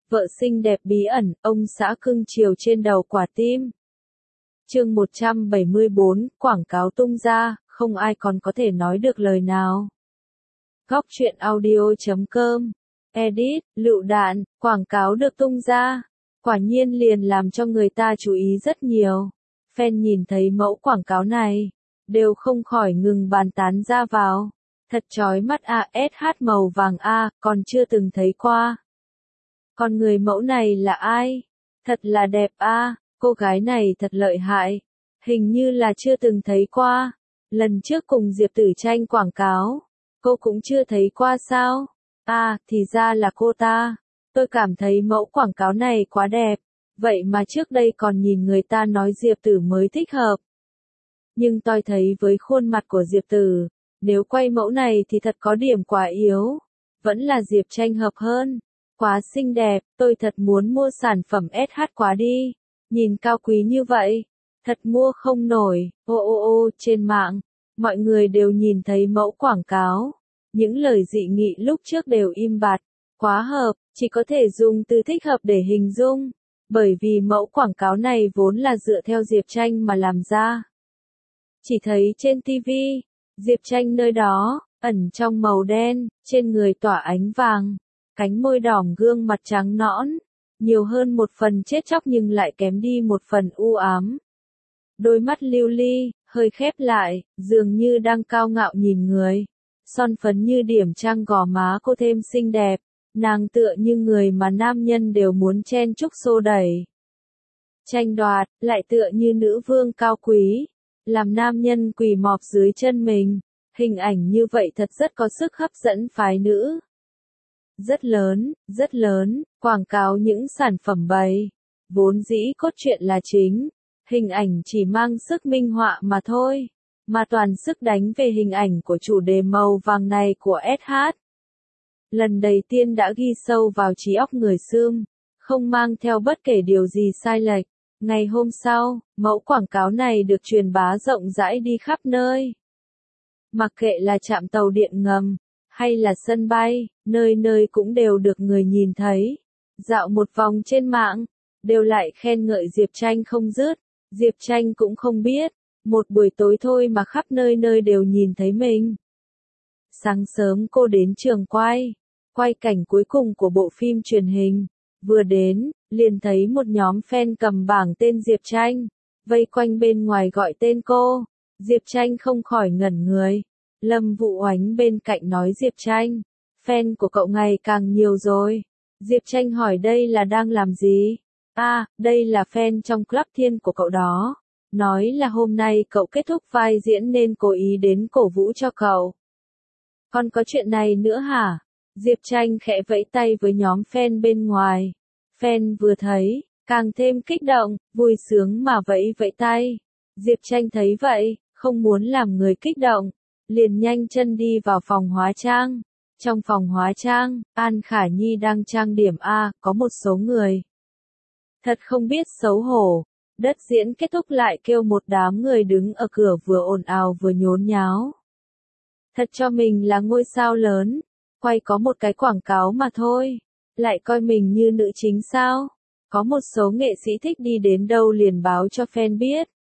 vợ xinh đẹp bí ẩn, ông xã cưng chiều trên đầu quả tim. Chương 174, quảng cáo tung ra, không ai còn có thể nói được lời nào. Góc truyện audio.com. Edit, lựu đạn, quảng cáo được tung ra. Quả nhiên liền làm cho người ta chú ý rất nhiều. Fan nhìn thấy mẫu quảng cáo này, đều không khỏi ngừng bàn tán ra vào. Thật chói mắt a, SH màu vàng a, còn chưa từng thấy qua. Còn người mẫu này là ai? Thật là đẹp a, cô gái này thật lợi hại. Hình như là chưa từng thấy qua. Lần trước cùng Diệp Tử Tranh quảng cáo, cô cũng chưa thấy qua sao? À, thì ra là cô ta. Tôi cảm thấy mẫu quảng cáo này quá đẹp. Vậy mà trước đây còn nhìn người ta nói Diệp Tử mới thích hợp. Nhưng tôi thấy với khuôn mặt của Diệp Tử, nếu quay mẫu này thì thật có điểm quá yếu. Vẫn là Diệp Tranh hợp hơn. Quá xinh đẹp, tôi thật muốn mua sản phẩm SH quá đi. Nhìn cao quý như vậy, thật mua không nổi. Trên mạng, mọi người đều nhìn thấy mẫu quảng cáo. Những lời dị nghị lúc trước đều im bặt. Quá hợp, chỉ có thể dùng từ thích hợp để hình dung. Bởi vì mẫu quảng cáo này vốn là dựa theo Diệp Tranh mà làm ra. Chỉ thấy trên TV, Diệp Tranh nơi đó, ẩn trong màu đen, trên người tỏa ánh vàng, cánh môi đỏng, gương mặt trắng nõn, nhiều hơn một phần chết chóc nhưng lại kém đi một phần u ám. Đôi mắt lưu ly, hơi khép lại, dường như đang cao ngạo nhìn người. Son phấn như điểm trang gò má cô thêm xinh đẹp, nàng tựa như người mà nam nhân đều muốn chen chúc xô đẩy. Tranh đoạt, lại tựa như nữ vương cao quý, làm nam nhân quỳ mọp dưới chân mình. Hình ảnh như vậy thật rất có sức hấp dẫn phái nữ. Rất lớn, quảng cáo những sản phẩm bày. Vốn dĩ cốt truyện là chính, hình ảnh chỉ mang sức minh họa mà thôi. Mà toàn sức đánh về hình ảnh của chủ đề màu vàng này của SH. Lần đầu tiên đã ghi sâu vào trí óc người Sươm, không mang theo bất kể điều gì sai lệch. Ngày hôm sau, mẫu quảng cáo này được truyền bá rộng rãi đi khắp nơi. Mặc kệ là trạm tàu điện ngầm, hay là sân bay, nơi nơi cũng đều được người nhìn thấy. Dạo một vòng trên mạng, đều lại khen ngợi Diệp Tranh không dứt. Diệp Tranh cũng không biết, một buổi tối thôi mà khắp nơi nơi đều nhìn thấy mình. Sáng sớm cô đến trường quay cảnh cuối cùng của bộ phim truyền hình. Vừa đến, liền thấy một nhóm fan cầm bảng tên Diệp Tranh, vây quanh bên ngoài gọi tên cô. Diệp Tranh không khỏi ngẩn người. Lâm Vũ Oánh bên cạnh nói Diệp Tranh, fan của cậu ngày càng nhiều rồi. Diệp Tranh hỏi đây là đang làm gì? À, đây là fan trong club thiên của cậu đó. Nói là hôm nay cậu kết thúc vai diễn nên cố ý đến cổ vũ cho cậu. Còn có chuyện này nữa hả? Diệp Tranh khẽ vẫy tay với nhóm fan bên ngoài. Fan vừa thấy, càng thêm kích động, vui sướng mà vẫy vẫy tay. Diệp Tranh thấy vậy, không muốn làm người kích động, liền nhanh chân đi vào phòng hóa trang. Trong phòng hóa trang, An Khả Nhi đang trang điểm có một số người. Thật không biết xấu hổ. Đất diễn kết thúc lại kêu một đám người đứng ở cửa vừa ồn ào vừa nhốn nháo. Thật cho mình là ngôi sao lớn, quay có một cái quảng cáo mà thôi, lại coi mình như nữ chính sao? Có một số nghệ sĩ thích đi đến đâu liền báo cho fan biết.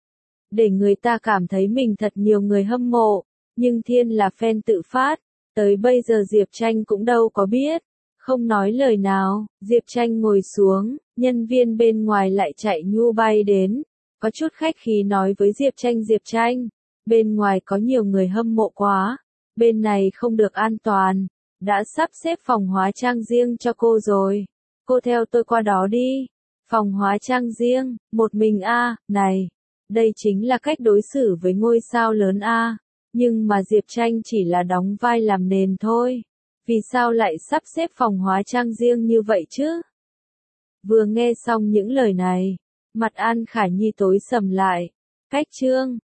Để người ta cảm thấy mình thật nhiều người hâm mộ, nhưng thiên là fan tự phát, tới bây giờ Diệp Tranh cũng đâu có biết. Không nói lời nào, Diệp Tranh ngồi xuống, nhân viên bên ngoài lại chạy nhu bay đến, có chút khách khí nói với Diệp Tranh, bên ngoài có nhiều người hâm mộ quá, bên này không được an toàn, đã sắp xếp phòng hóa trang riêng cho cô rồi, cô theo tôi qua đó đi. Phòng hóa trang riêng, một mình này, đây chính là cách đối xử với ngôi sao lớn nhưng mà Diệp Tranh chỉ là đóng vai làm nền thôi. Vì sao lại sắp xếp phòng hóa trang riêng như vậy chứ? Vừa nghe xong những lời này, mặt An Khả Nhi tối sầm lại. Cách chương